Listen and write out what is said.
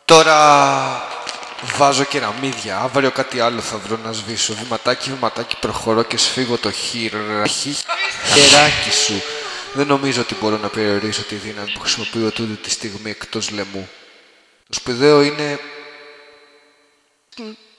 Τώρα βάζω κεραμίδια, αύριο κάτι άλλο θα βρω να σβήσω. Βηματάκι, βηματάκι προχωρώ και σφίγγω το χεράκι σου. Δεν νομίζω ότι μπορώ να περιορίσω τη δύναμη που χρησιμοποιώ τούτη τη στιγμή εκτός λαιμού. Το σπουδαίο είναι